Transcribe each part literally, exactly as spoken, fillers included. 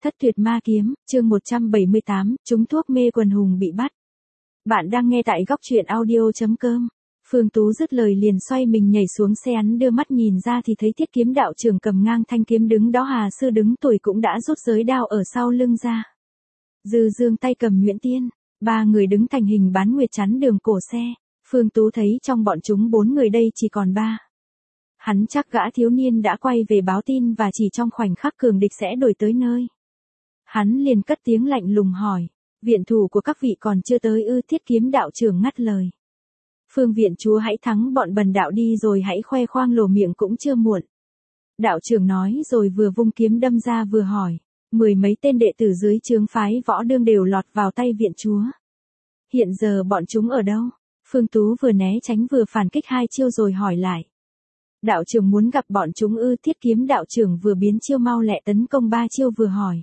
Thất tuyệt ma kiếm, chương một trăm bảy mươi tám, trúng thuốc mê quần hùng bị bắt. Bạn đang nghe tại góc truyện audio.com. Phương Tú dứt lời liền xoay mình nhảy xuống xe, hắn đưa mắt nhìn ra thì thấy Thiết Kiếm đạo trưởng cầm ngang thanh kiếm đứng đó, Hà sư đứng tuổi cũng đã rút giới đao ở sau lưng ra. Dư Dương tay cầm nhuyễn tiên, ba người đứng thành hình bán nguyệt chắn đường cổ xe. Phương Tú thấy trong bọn chúng bốn người đây chỉ còn ba. Hắn chắc gã thiếu niên đã quay về báo tin và chỉ trong khoảnh khắc cường địch sẽ đuổi tới nơi. Hắn liền cất tiếng lạnh lùng hỏi, viện thủ của các vị còn chưa tới ư? Thiết Kiếm đạo trưởng ngắt lời. Phương viện chúa hãy thắng bọn bần đạo đi rồi hãy khoe khoang lồ miệng cũng chưa muộn. Đạo trưởng nói rồi vừa vung kiếm đâm ra vừa hỏi, mười mấy tên đệ tử dưới trướng phái Võ Đương đều lọt vào tay viện chúa. Hiện giờ bọn chúng ở đâu? Phương Tú vừa né tránh vừa phản kích hai chiêu rồi hỏi lại. Đạo trưởng muốn gặp bọn chúng ư? Thiết Kiếm đạo trưởng vừa biến chiêu mau lẹ tấn công ba chiêu vừa hỏi.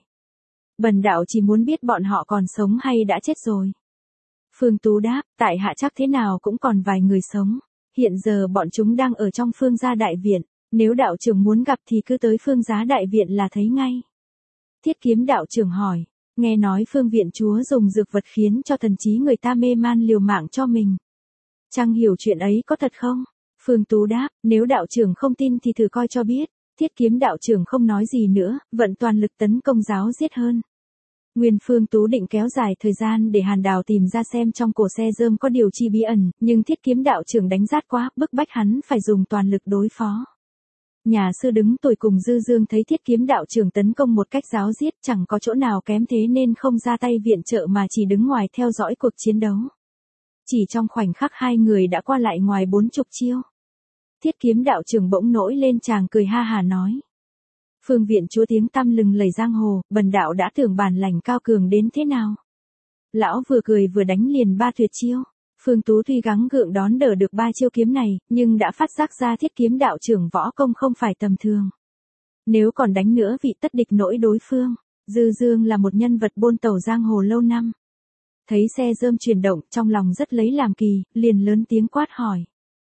Bần đạo chỉ muốn biết bọn họ còn sống hay đã chết rồi. Phương Tú đáp, tại hạ chắc thế nào cũng còn vài người sống. Hiện giờ bọn chúng đang ở trong Phương gia đại viện. Nếu đạo trưởng muốn gặp thì cứ tới Phương gia đại viện là thấy ngay. Thiết Kiếm đạo trưởng hỏi, nghe nói Phương viện chúa dùng dược vật khiến cho thần trí người ta mê man liều mạng cho mình. Chăng hiểu chuyện ấy có thật không? Phương Tú đáp, nếu đạo trưởng không tin thì thử coi cho biết. Thiết Kiếm đạo trưởng không nói gì nữa, vận toàn lực tấn công giáo giết hơn. Nguyên Phương Tú định kéo dài thời gian để Hàn Đào tìm ra xem trong cổ xe rơm có điều chi bí ẩn, nhưng Thiết Kiếm đạo trưởng đánh rát quá, bức bách hắn phải dùng toàn lực đối phó. Nhà sư đứng tuổi cùng Dư Dương thấy Thiết Kiếm đạo trưởng tấn công một cách giáo giết chẳng có chỗ nào kém thế nên không ra tay viện trợ mà chỉ đứng ngoài theo dõi cuộc chiến đấu. Chỉ trong khoảnh khắc hai người đã qua lại ngoài bốn chục chiêu. Thiết Kiếm đạo trưởng bỗng nổi lên chàng cười ha hà nói. Phương viện chúa tiếng tăm lừng lẫy giang hồ, bần đạo đã tưởng bản lãnh cao cường đến thế nào. Lão vừa cười vừa đánh liền ba tuyệt chiêu. Phương Tú tuy gắng gượng đón đỡ được ba chiêu kiếm này, nhưng đã phát giác ra Thiết Kiếm đạo trưởng võ công không phải tầm thường. Nếu còn đánh nữa vị tất địch nỗi đối phương. Dư Dương là một nhân vật bôn tẩu giang hồ lâu năm. Thấy xe rơm chuyển động trong lòng rất lấy làm kỳ, liền lớn tiếng quát hỏi.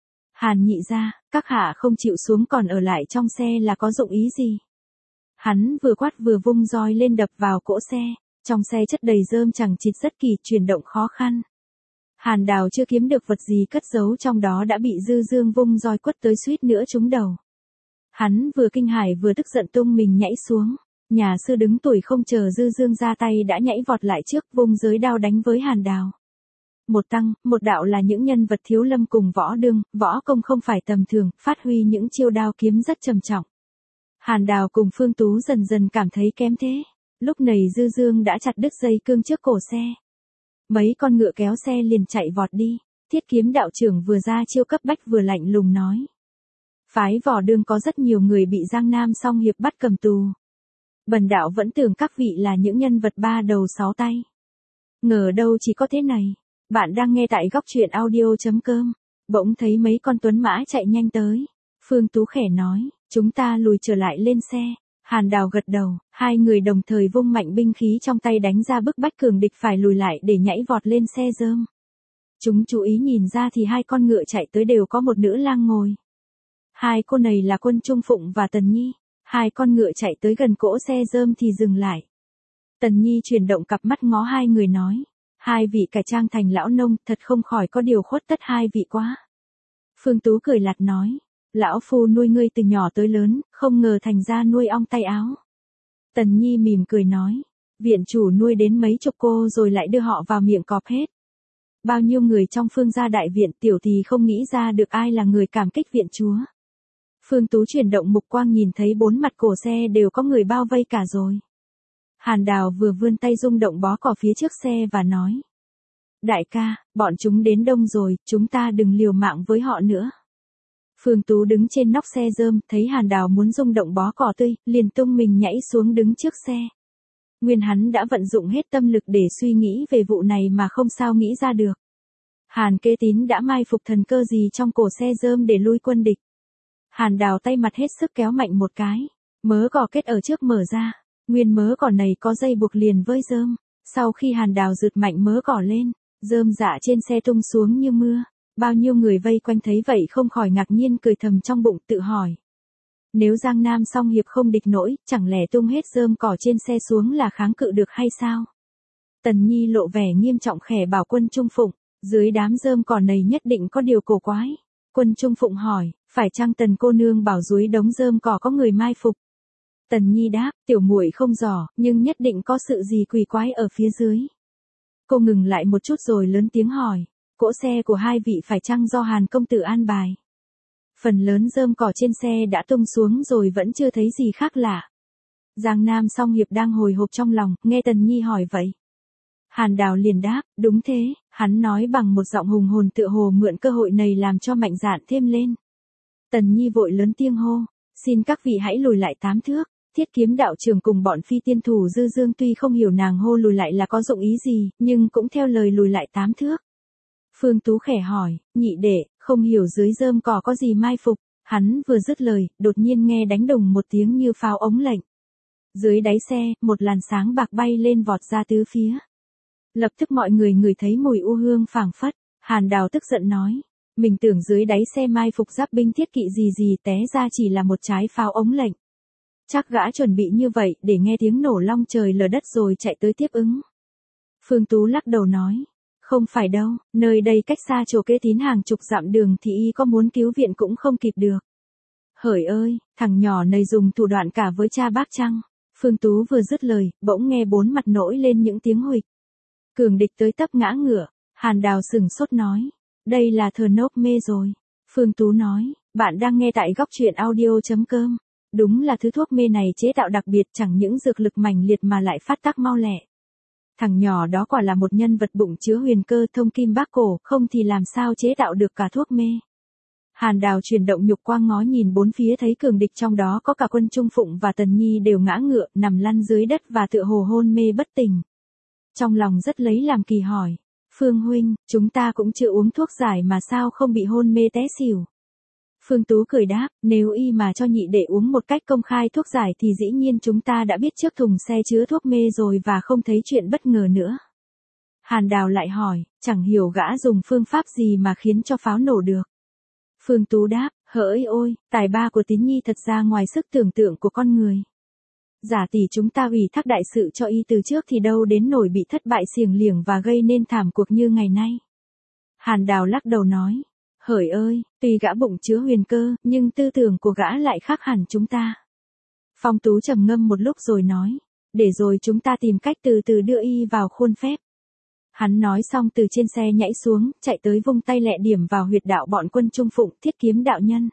Hàn nhị gia, các hạ không chịu xuống còn ở lại trong xe là có dụng ý gì? Hắn vừa quát vừa vung roi lên đập vào cỗ xe, trong xe chất đầy rơm chẳng chịt rất kỳ, chuyển động khó khăn. Hàn Đào chưa kiếm được vật gì cất giấu trong đó đã bị Dư Dương vung roi quất tới suýt nữa trúng đầu. Hắn vừa kinh hãi vừa tức giận tung mình nhảy xuống, nhà sư đứng tuổi không chờ Dư Dương ra tay đã nhảy vọt lại trước vung giới đao đánh với Hàn Đào. Một tăng, một đạo là những nhân vật thiếu lâm cùng Võ Đương, võ công không phải tầm thường, phát huy những chiêu đao kiếm rất trầm trọng. Hàn Đào cùng Phương Tú dần dần cảm thấy kém thế. Lúc này Dư Dương đã chặt đứt dây cương trước cổ xe. Mấy con ngựa kéo xe liền chạy vọt đi. Thiết Kiếm đạo trưởng vừa ra chiêu cấp bách vừa lạnh lùng nói. Phái Võ Đương có rất nhiều người bị Giang Nam song hiệp bắt cầm tù. Bần đạo vẫn tưởng các vị là những nhân vật ba đầu sáu tay. Ngờ đâu chỉ có thế này. Bạn đang nghe tại góc truyện audio.com. Bỗng thấy mấy con tuấn mã chạy nhanh tới. Phương Tú khẽ nói, chúng ta lùi trở lại lên xe. Hàn Đào gật đầu, hai người đồng thời vung mạnh binh khí trong tay đánh ra bức bách cường địch phải lùi lại để nhảy vọt lên xe rơm. Chúng chú ý nhìn ra thì hai con ngựa chạy tới đều có một nữ lang ngồi. Hai cô này là Quân Trung Phụng và Tần Nhi. Hai con ngựa chạy tới gần cỗ xe rơm thì dừng lại. Tần Nhi chuyển động cặp mắt ngó hai người nói. Hai vị cải trang thành lão nông thật không khỏi có điều khuất tất hai vị quá. Phương Tú cười lạt nói. Lão phu nuôi ngươi từ nhỏ tới lớn, không ngờ thành ra nuôi ong tay áo. Tần Nhi mỉm cười nói. Viện chủ nuôi đến mấy chục cô rồi lại đưa họ vào miệng cọp hết. Bao nhiêu người trong Phương gia đại viện tiểu thì không nghĩ ra được ai là người cảm kích viện chúa. Phương Tú chuyển động mục quang nhìn thấy bốn mặt cổ xe đều có người bao vây cả rồi. Hàn Đào vừa vươn tay rung động bó cỏ phía trước xe và nói. Đại ca, bọn chúng đến đông rồi, chúng ta đừng liều mạng với họ nữa. Phương Tú đứng trên nóc xe rơm, thấy Hàn Đào muốn rung động bó cỏ tươi, liền tung mình nhảy xuống đứng trước xe. Nguyên hắn đã vận dụng hết tâm lực để suy nghĩ về vụ này mà không sao nghĩ ra được. Hàn Kế Tín đã mai phục thần cơ gì trong cổ xe rơm để lui quân địch. Hàn Đào tay mặt hết sức kéo mạnh một cái, mớ cỏ kết ở trước mở ra. Nguyên mớ cỏ này có dây buộc liền với rơm. Sau khi Hàn Đào rượt mạnh mớ cỏ lên, rơm rạ trên xe tung xuống như mưa. Bao nhiêu người vây quanh thấy vậy không khỏi ngạc nhiên cười thầm trong bụng tự hỏi. Nếu Giang Nam song hiệp không địch nổi, chẳng lẽ tung hết rơm cỏ trên xe xuống là kháng cự được hay sao? Tần Nhi lộ vẻ nghiêm trọng khẽ bảo Quân Trung Phụng, dưới đám rơm cỏ này nhất định có điều cổ quái. Quân Trung Phụng hỏi, phải chăng Tần cô nương bảo dưới đống rơm cỏ có người mai phục? Tần Nhi đáp, tiểu muội không rõ, nhưng nhất định có sự gì quỷ quái ở phía dưới. Cô ngừng lại một chút rồi lớn tiếng hỏi, cỗ xe của hai vị phải chăng do Hàn công tử an bài? Phần lớn rơm cỏ trên xe đã tung xuống rồi vẫn chưa thấy gì khác lạ. Giang Nam song hiệp đang hồi hộp trong lòng, nghe Tần Nhi hỏi vậy. Hàn Đào liền đáp, đúng thế, hắn nói bằng một giọng hùng hồn tựa hồ mượn cơ hội này làm cho mạnh dạn thêm lên. Tần Nhi vội lớn tiếng hô, xin các vị hãy lùi lại tám thước. Thiết Kiếm đạo trưởng cùng bọn phi tiên thủ Dư Dương tuy không hiểu nàng hô lùi lại là có dụng ý gì, nhưng cũng theo lời lùi lại tám thước. Phương Tú khẽ hỏi, nhị đệ, không hiểu dưới rơm cỏ có gì mai phục. Hắn vừa dứt lời, đột nhiên nghe đánh đùng một tiếng như pháo ống lệnh. Dưới đáy xe, một làn sáng bạc bay lên vọt ra tứ phía. Lập tức mọi người ngửi thấy mùi u hương phảng phất. Hàn Đào tức giận nói, mình tưởng dưới đáy xe mai phục giáp binh thiết kỵ gì gì, té ra chỉ là một trái pháo ống lệnh. Chắc gã chuẩn bị như vậy để nghe tiếng nổ long trời lở đất rồi chạy tới tiếp ứng. Phương Tú lắc đầu nói, không phải đâu, nơi đây cách xa chỗ Kế Tín hàng chục dặm đường thì y có muốn cứu viện cũng không kịp được. Hỡi ơi, thằng nhỏ này dùng thủ đoạn cả với cha bác chăng? Phương Tú vừa dứt lời, bỗng nghe bốn mặt nổi lên những tiếng huỵch. Cường địch tới tấp ngã ngựa. Hàn Đào sừng sốt nói, đây là thờ nốc mê rồi. Phương Tú nói, bạn đang nghe tại góc truyện audio chấm com. Đúng là thứ thuốc mê này chế tạo đặc biệt, chẳng những dược lực mãnh liệt mà lại phát tác mau lẹ. Thằng nhỏ đó quả là một nhân vật bụng chứa huyền cơ thông kim bác cổ, không thì làm sao chế tạo được cả thuốc mê. Hàn Đào chuyển động nhục quang ngó nhìn bốn phía thấy cường địch trong đó có cả Quân Trung Phụng và Tần Nhi đều ngã ngựa, nằm lăn dưới đất và tựa hồ hôn mê bất tỉnh. Trong lòng rất lấy làm kỳ hỏi, Phương huynh, chúng ta cũng chưa uống thuốc giải mà sao không bị hôn mê té xỉu. Phương Tú cười đáp, nếu y mà cho nhị đệ uống một cách công khai thuốc giải thì dĩ nhiên chúng ta đã biết trước thùng xe chứa thuốc mê rồi và không thấy chuyện bất ngờ nữa. Hàn Đào lại hỏi, chẳng hiểu gã dùng phương pháp gì mà khiến cho pháo nổ được. Phương Tú đáp, hỡi ôi, tài ba của Tín Nhi thật ra ngoài sức tưởng tượng của con người. Giả tỷ chúng ta ủy thác đại sự cho y từ trước thì đâu đến nổi bị thất bại xiềng liểng và gây nên thảm cuộc như ngày nay. Hàn Đào lắc đầu nói, hỡi ơi, tuy gã bụng chứa huyền cơ, nhưng tư tưởng của gã lại khác hẳn chúng ta. Phong Tú trầm ngâm một lúc rồi nói, để rồi chúng ta tìm cách từ từ đưa y vào khuôn phép. Hắn nói xong từ trên xe nhảy xuống, chạy tới vung tay lẹ điểm vào huyệt đạo bọn Quân Trung Phụng, Thiết Kiếm đạo nhân.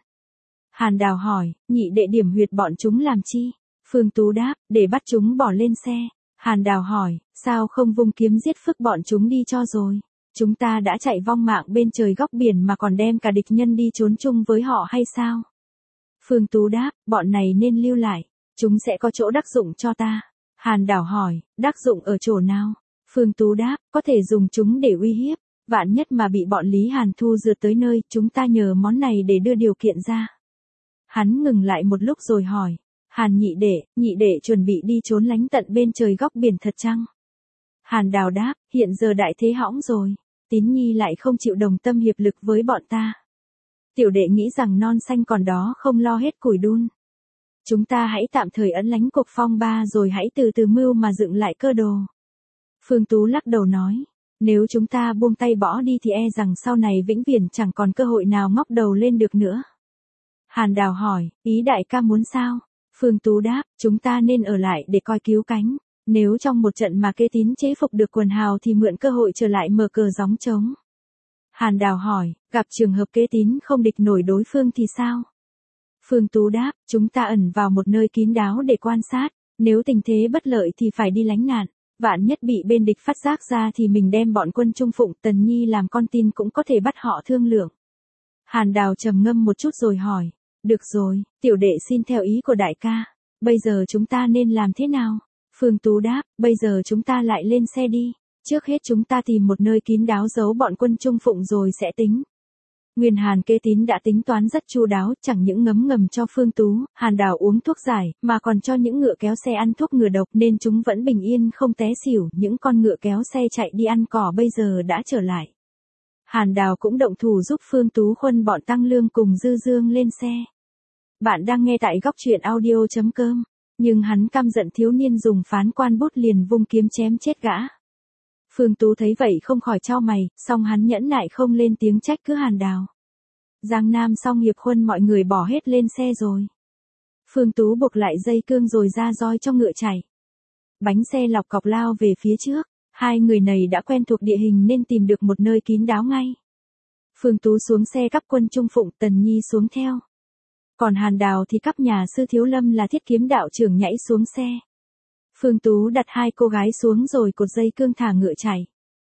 Hàn Đào hỏi, nhị đệ điểm huyệt bọn chúng làm chi? Phương Tú đáp, để bắt chúng bỏ lên xe. Hàn Đào hỏi, sao không vung kiếm giết phức bọn chúng đi cho rồi? Chúng ta đã chạy vong mạng bên trời góc biển mà còn đem cả địch nhân đi trốn chung với họ hay sao? Phương Tú đáp, bọn này nên lưu lại, chúng sẽ có chỗ đắc dụng cho ta. Hàn Đào hỏi, đắc dụng ở chỗ nào? Phương Tú đáp, có thể dùng chúng để uy hiếp, vạn nhất mà bị bọn Lý Hàn Thu rượt tới nơi, chúng ta nhờ món này để đưa điều kiện ra. Hắn ngừng lại một lúc rồi hỏi, Hàn nhị đệ, nhị đệ chuẩn bị đi trốn lánh tận bên trời góc biển thật chăng? Hàn Đào đáp, hiện giờ đại thế hõng rồi, Tín Nhi lại không chịu đồng tâm hiệp lực với bọn ta. Tiểu đệ nghĩ rằng non xanh còn đó không lo hết củi đun. Chúng ta hãy tạm thời ẩn lánh cuộc phong ba rồi hãy từ từ mưu mà dựng lại cơ đồ. Phương Tú lắc đầu nói, nếu chúng ta buông tay bỏ đi thì e rằng sau này vĩnh viễn chẳng còn cơ hội nào ngóc đầu lên được nữa. Hàn Đào hỏi, ý đại ca muốn sao? Phương Tú đáp, chúng ta nên ở lại để coi cứu cánh. Nếu trong một trận mà Kế Tín chế phục được quần hào thì mượn cơ hội trở lại mở cờ gióng trống. Hàn Đào hỏi, gặp trường hợp Kế Tín không địch nổi đối phương thì sao? Phương Tú đáp, chúng ta ẩn vào một nơi kín đáo để quan sát. Nếu tình thế bất lợi thì phải đi lánh nạn. Vạn nhất bị bên địch phát giác ra thì mình đem bọn Quân Trung Phụng, Tần Nhi làm con tin cũng có thể bắt họ thương lượng. Hàn Đào trầm ngâm một chút rồi hỏi, được rồi, tiểu đệ xin theo ý của đại ca. Bây giờ chúng ta nên làm thế nào? Phương Tú đáp, bây giờ chúng ta lại lên xe đi. Trước hết chúng ta tìm một nơi kín đáo giấu bọn Quân Trung Phụng rồi sẽ tính. Nguyên Hàn Kế Tín đã tính toán rất chu đáo, chẳng những ngấm ngầm cho Phương Tú, Hàn Đào uống thuốc giải, mà còn cho những ngựa kéo xe ăn thuốc ngừa độc nên chúng vẫn bình yên không té xỉu, những con ngựa kéo xe chạy đi ăn cỏ bây giờ đã trở lại. Hàn Đào cũng động thủ giúp Phương Tú khuân bọn Tăng Lương cùng Dư Dương lên xe. Bạn đang nghe tại góc truyện audio.com. Nhưng hắn căm giận thiếu niên dùng phán quan bút liền vung kiếm chém chết gã. Phương Tú thấy vậy không khỏi chau mày, song hắn nhẫn nại không lên tiếng trách cứ Hàn Đào. Giang Nam xong hiệp huân mọi người bỏ hết lên xe rồi. Phương Tú buộc lại dây cương rồi ra roi cho ngựa chạy. Bánh xe lọc cọc lao về phía trước, hai người này đã quen thuộc địa hình nên tìm được một nơi kín đáo ngay. Phương Tú xuống xe cắp Quân Trung Phụng, Tần Nhi xuống theo. Còn Hàn Đào thì cắp nhà sư Thiếu Lâm là Thiết Kiếm đạo trưởng nhảy xuống xe. Phương Tú đặt hai cô gái xuống rồi cột dây cương thả ngựa chạy.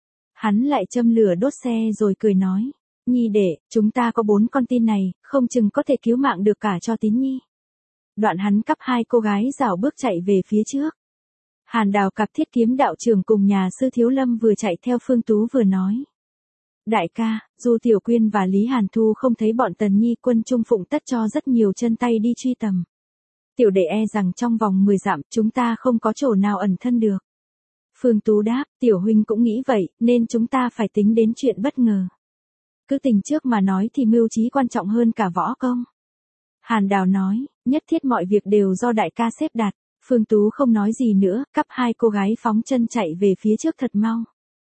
Hắn lại châm lửa đốt xe rồi cười nói, Nhi đệ, chúng ta có bốn con tin này, không chừng có thể cứu mạng được cả cho Tín Nhi. Đoạn hắn cắp hai cô gái rảo bước chạy về phía trước. Hàn Đào cặp Thiết Kiếm đạo trưởng cùng nhà sư Thiếu Lâm vừa chạy theo Phương Tú vừa nói. Đại ca, dù Tiểu Quyên và Lý Hàn Thu không thấy bọn Tần Nhi, Quân Trung Phụng tất cho rất nhiều chân tay đi truy tầm. Tiểu đệ e rằng trong vòng mười dặm chúng ta không có chỗ nào ẩn thân được. Phương Tú đáp, Tiểu huynh cũng nghĩ vậy, nên chúng ta phải tính đến chuyện bất ngờ. Cứ tình trước mà nói thì mưu trí quan trọng hơn cả võ công. Hàn Đào nói, nhất thiết mọi việc đều do đại ca xếp đặt. Phương Tú không nói gì nữa, cắp hai cô gái phóng chân chạy về phía trước thật mau.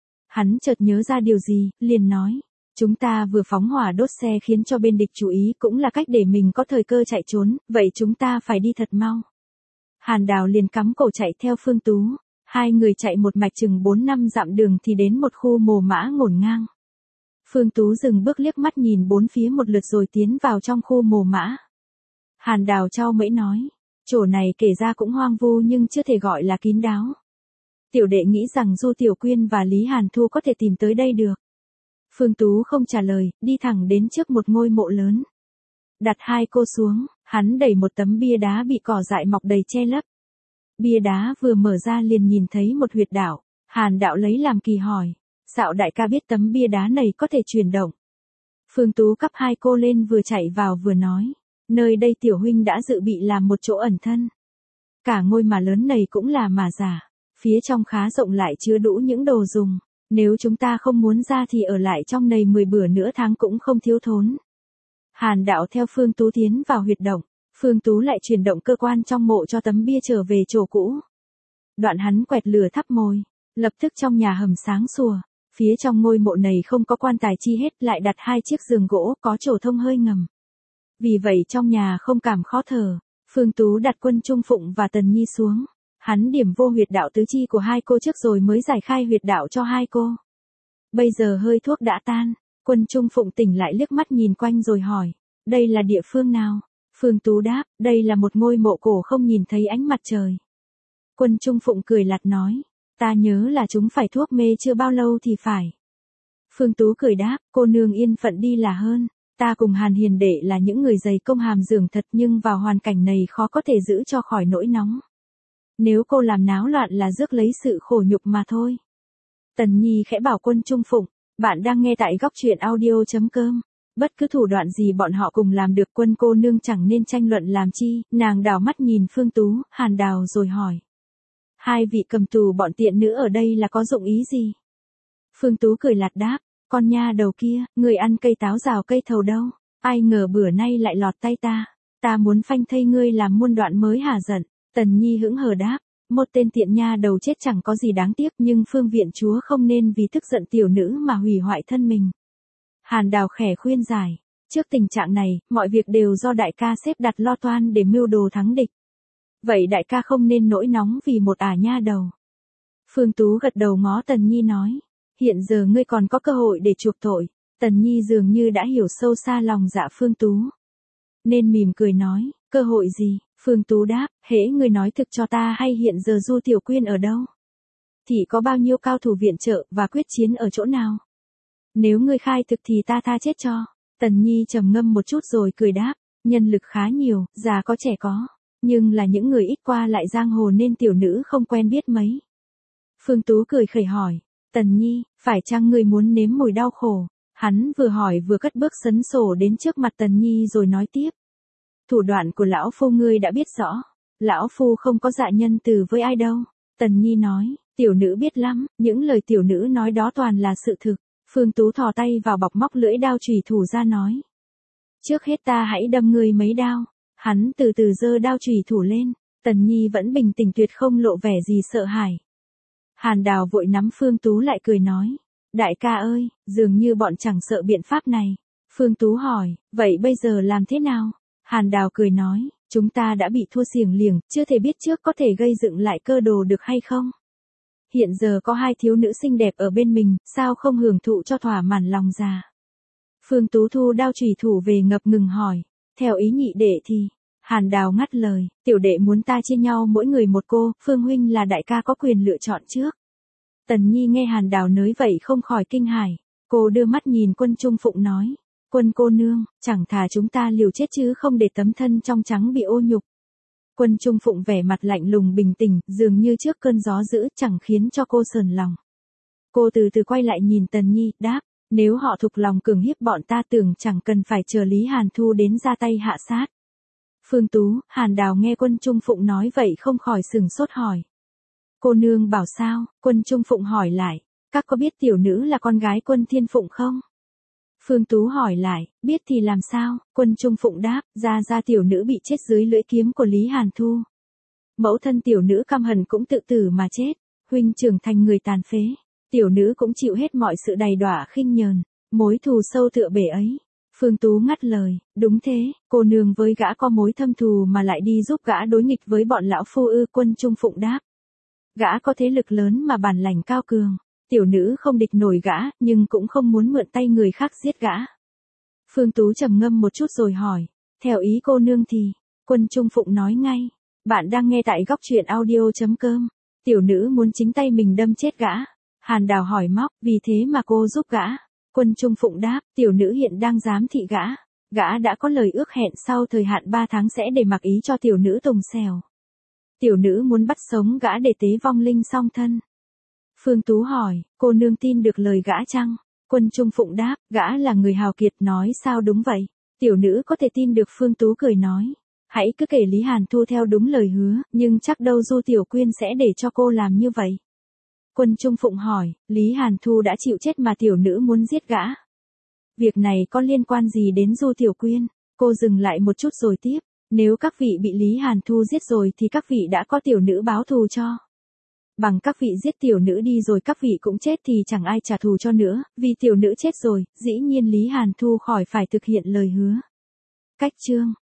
Hắn chợt nhớ ra điều gì, liền nói, chúng ta vừa phóng hỏa đốt xe khiến cho bên địch chú ý cũng là cách để mình có thời cơ chạy trốn, vậy chúng ta phải đi thật mau. Hàn Đào liền cắm cổ chạy theo Phương Tú, hai người chạy một mạch chừng bốn năm dặm đường thì đến một khu mồ mã ngổn ngang. Phương Tú dừng bước liếc mắt nhìn bốn phía một lượt rồi tiến vào trong khu mồ mã. Hàn Đào chau mẫy nói, chỗ này kể ra cũng hoang vu nhưng chưa thể gọi là kín đáo. Tiểu đệ nghĩ rằng Du Tiểu Quyên và Lý Hàn Thu có thể tìm tới đây được. Phương Tú không trả lời, đi thẳng đến trước một ngôi mộ lớn. Đặt hai cô xuống, hắn đẩy một tấm bia đá bị cỏ dại mọc đầy che lấp. Bia đá vừa mở ra liền nhìn thấy một huyệt đạo. Hàn Đạo lấy làm kỳ hỏi, Dạo đại ca biết tấm bia đá này có thể chuyển động. Phương Tú cắp hai cô lên vừa chạy vào vừa nói, nơi đây tiểu huynh đã dự bị làm một chỗ ẩn thân. Cả ngôi mà lớn này cũng là mà giả. Phía trong khá rộng lại chứa đủ những đồ dùng. Nếu chúng ta không muốn ra thì ở lại trong này mười bữa nửa tháng cũng không thiếu thốn. Hàn Đạo theo Phương Tú tiến vào huyệt động. Phương Tú lại chuyển động cơ quan trong mộ cho tấm bia trở về chỗ cũ. Đoạn hắn quẹt lửa thắp mồi. Lập tức trong nhà hầm sáng sủa. Phía trong ngôi mộ này không có quan tài chi hết, lại đặt hai chiếc giường gỗ có chỗ thông hơi ngầm. Vì vậy trong nhà không cảm khó thở. Phương Tú đặt Quân Trung Phụng và Tần Nhi xuống. Hắn điểm vô huyệt đạo tứ chi của hai cô trước rồi mới giải khai huyệt đạo cho hai cô. Bây giờ hơi thuốc đã tan, Quân Trung Phụng tỉnh lại liếc mắt nhìn quanh rồi hỏi, đây là địa phương nào? Phương Tú đáp, đây là một ngôi mộ cổ không nhìn thấy ánh mặt trời. Quân Trung Phụng cười lạt nói, ta nhớ là chúng phải thuốc mê chưa bao lâu thì phải. Phương Tú cười đáp, cô nương yên phận đi là hơn. Ta cùng Hàn Hiền đệ là những người dày công hàm dưỡng thật nhưng vào hoàn cảnh này khó có thể giữ cho khỏi nỗi nóng. Nếu cô làm náo loạn là rước lấy sự khổ nhục mà thôi. Tần Nhi khẽ bảo Quân Trung Phụng, bạn đang nghe tại góc truyện audio.com. Bất cứ thủ đoạn gì bọn họ cùng làm được Quân cô nương chẳng nên tranh luận làm chi. Nàng đảo mắt nhìn Phương Tú, Hàn Đào rồi hỏi. Hai vị cầm tù bọn tiện nữ ở đây là có dụng ý gì? Phương Tú cười lạt đáp, con nha đầu kia, người ăn cây táo rào cây thầu đâu. Ai ngờ bữa nay lại lọt tay ta. Ta muốn phanh thây ngươi làm muôn đoạn mới hả giận. Tần Nhi hững hờ đáp, một tên tiện nha đầu chết chẳng có gì đáng tiếc nhưng phương viện chúa không nên vì tức giận tiểu nữ mà hủy hoại thân mình. Hàn Đào khẽ khuyên giải, trước tình trạng này, mọi việc đều do đại ca xếp đặt lo toan để mưu đồ thắng địch. Vậy đại ca không nên nỗi nóng vì một ả nha đầu. Phương Tú gật đầu ngó Tần Nhi nói, hiện giờ ngươi còn có cơ hội để chuộc tội. Tần Nhi dường như đã hiểu sâu xa lòng dạ Phương Tú. Nên mỉm cười nói, cơ hội gì? Phương Tú đáp, hễ ngươi nói thực cho ta hay hiện giờ Du Tiểu Quyên ở đâu? Thì có bao nhiêu cao thủ viện trợ và quyết chiến ở chỗ nào? Nếu ngươi khai thực thì ta tha chết cho. Tần Nhi trầm ngâm một chút rồi cười đáp, nhân lực khá nhiều, già có trẻ có. Nhưng là những người ít qua lại giang hồ nên tiểu nữ không quen biết mấy. Phương Tú cười khẩy hỏi, Tần Nhi, phải chăng ngươi muốn nếm mùi đau khổ? Hắn vừa hỏi vừa cất bước sấn sổ đến trước mặt Tần Nhi rồi nói tiếp. Thủ đoạn của lão phu ngươi đã biết rõ. Lão phu không có dạ nhân từ với ai đâu. Tần Nhi nói, tiểu nữ biết lắm, những lời tiểu nữ nói đó toàn là sự thực. Phương Tú thò tay vào bọc móc lưỡi đao chùy thủ ra nói. Trước hết ta hãy đâm ngươi mấy đao. Hắn từ từ giơ đao chùy thủ lên, Tần Nhi vẫn bình tĩnh tuyệt không lộ vẻ gì sợ hãi. Hàn Đào vội nắm Phương Tú lại cười nói, đại ca ơi, dường như bọn chẳng sợ biện pháp này. Phương Tú hỏi, vậy bây giờ làm thế nào? Hàn Đào cười nói, chúng ta đã bị thua xiềng liềng, chưa thể biết trước có thể gây dựng lại cơ đồ được hay không. Hiện giờ có hai thiếu nữ xinh đẹp ở bên mình, sao không hưởng thụ cho thỏa mãn lòng già. Phương Tú thu đao chùy thủ về ngập ngừng hỏi, theo ý nhị đệ thì. Hàn Đào ngắt lời, tiểu đệ muốn ta chia nhau mỗi người một cô, Phương huynh là đại ca có quyền lựa chọn trước. Tần Nhi nghe Hàn Đào nói vậy không khỏi kinh hãi, cô đưa mắt nhìn Quân Trung Phụng nói, Quân cô nương, chẳng thà chúng ta liều chết chứ không để tấm thân trong trắng bị ô nhục. Quân Trung Phụng vẻ mặt lạnh lùng bình tĩnh, dường như trước cơn gió dữ chẳng khiến cho cô sờn lòng. Cô từ từ quay lại nhìn Tần Nhi, đáp, nếu họ thục lòng cường hiếp bọn ta tưởng chẳng cần phải chờ Lý Hàn Thu đến ra tay hạ sát. Phương Tú, Hàn Đào nghe Quân Trung Phụng nói vậy không khỏi sừng sốt hỏi. Cô nương bảo sao? Quân Trung Phụng hỏi lại, các có biết tiểu nữ là con gái Quân Thiên Phụng không? Phương Tú hỏi lại, biết thì làm sao? Quân Trung Phụng đáp, ra ra tiểu nữ bị chết dưới lưỡi kiếm của Lý Hàn Thu. Mẫu thân tiểu nữ căm hận cũng tự tử mà chết, huynh trưởng thành người tàn phế. Tiểu nữ cũng chịu hết mọi sự đầy đọa khinh nhờn, mối thù sâu tựa bể ấy. Phương Tú ngắt lời, đúng thế, cô nương với gã có mối thâm thù mà lại đi giúp gã đối nghịch với bọn lão phu ư? Quân Trung Phụng đáp. Gã có thế lực lớn mà bản lãnh cao cường, tiểu nữ không địch nổi gã, nhưng cũng không muốn mượn tay người khác giết gã. Phương Tú trầm ngâm một chút rồi hỏi, theo ý cô nương thì, Quân Trung Phụng nói ngay, bạn đang nghe tại góc truyện audio.com, tiểu nữ muốn chính tay mình đâm chết gã. Hàn Đào hỏi móc, vì thế mà cô giúp gã. Quân Trung Phụng đáp, tiểu nữ hiện đang giám thị gã. Gã đã có lời ước hẹn sau thời hạn ba tháng sẽ để mặc ý cho tiểu nữ tùng xèo. Tiểu nữ muốn bắt sống gã để tế vong linh song thân. Phương Tú hỏi, cô nương tin được lời gã chăng? Quân Trung Phụng đáp, gã là người hào kiệt nói sao đúng vậy. Tiểu nữ có thể tin được. Phương Tú cười nói, hãy cứ kể Lý Hàn Thu theo đúng lời hứa, nhưng chắc đâu Du Tiểu Quyên sẽ để cho cô làm như vậy. Quân Trung Phụng hỏi, Lý Hàn Thu đã chịu chết mà tiểu nữ muốn giết gã. Việc này có liên quan gì đến Du Tiểu Quyên? Cô dừng lại một chút rồi tiếp, nếu các vị bị Lý Hàn Thu giết rồi thì các vị đã có tiểu nữ báo thù cho. Bằng các vị giết tiểu nữ đi rồi các vị cũng chết thì chẳng ai trả thù cho nữa, vì tiểu nữ chết rồi, dĩ nhiên Lý Hàn Thu khỏi phải thực hiện lời hứa. Cách chương